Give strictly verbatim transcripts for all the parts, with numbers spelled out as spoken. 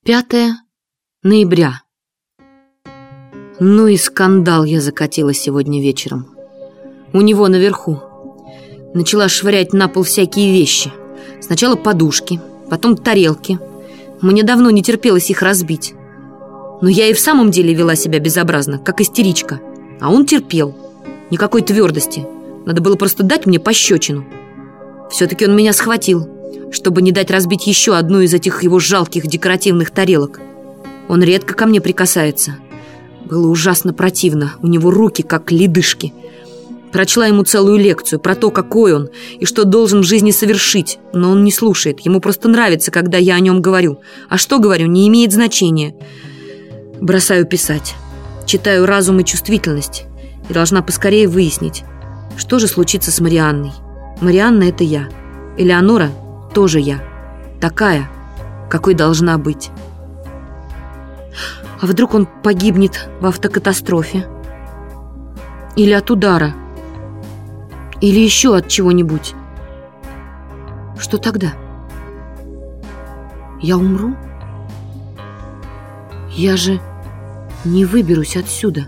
пятое ноября. Ну и скандал я закатила сегодня вечером. У него наверху. Начала швырять на пол всякие вещи. Сначала подушки, потом тарелки. Мне давно не терпелось их разбить. Но я и в самом деле вела себя безобразно, как истеричка. А он терпел. Никакой твердости. Надо было просто дать мне пощечину. Все-таки он меня схватил, чтобы не дать разбить еще одну из этих его жалких декоративных тарелок. Он редко ко мне прикасается. Было ужасно противно. У него руки как ледышки. Прочла ему целую лекцию про то, какой он и что должен в жизни совершить. Но он не слушает. Ему просто нравится, когда я о нем говорю. А что говорю, не имеет значения. Бросаю писать. Читаю «Разум и чувствительность» и должна поскорее выяснить, что же случится с Марианной. Марианна — это я. Элеонора — тоже я. Такая, какой должна быть. А вдруг он погибнет в автокатастрофе? Или от удара? Или еще от чего-нибудь? Что тогда? Я умру? Я же не выберусь отсюда.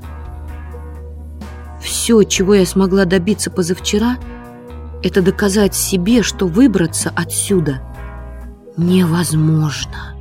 Все, чего я смогла добиться позавчера, это доказать себе, что выбраться отсюда невозможно.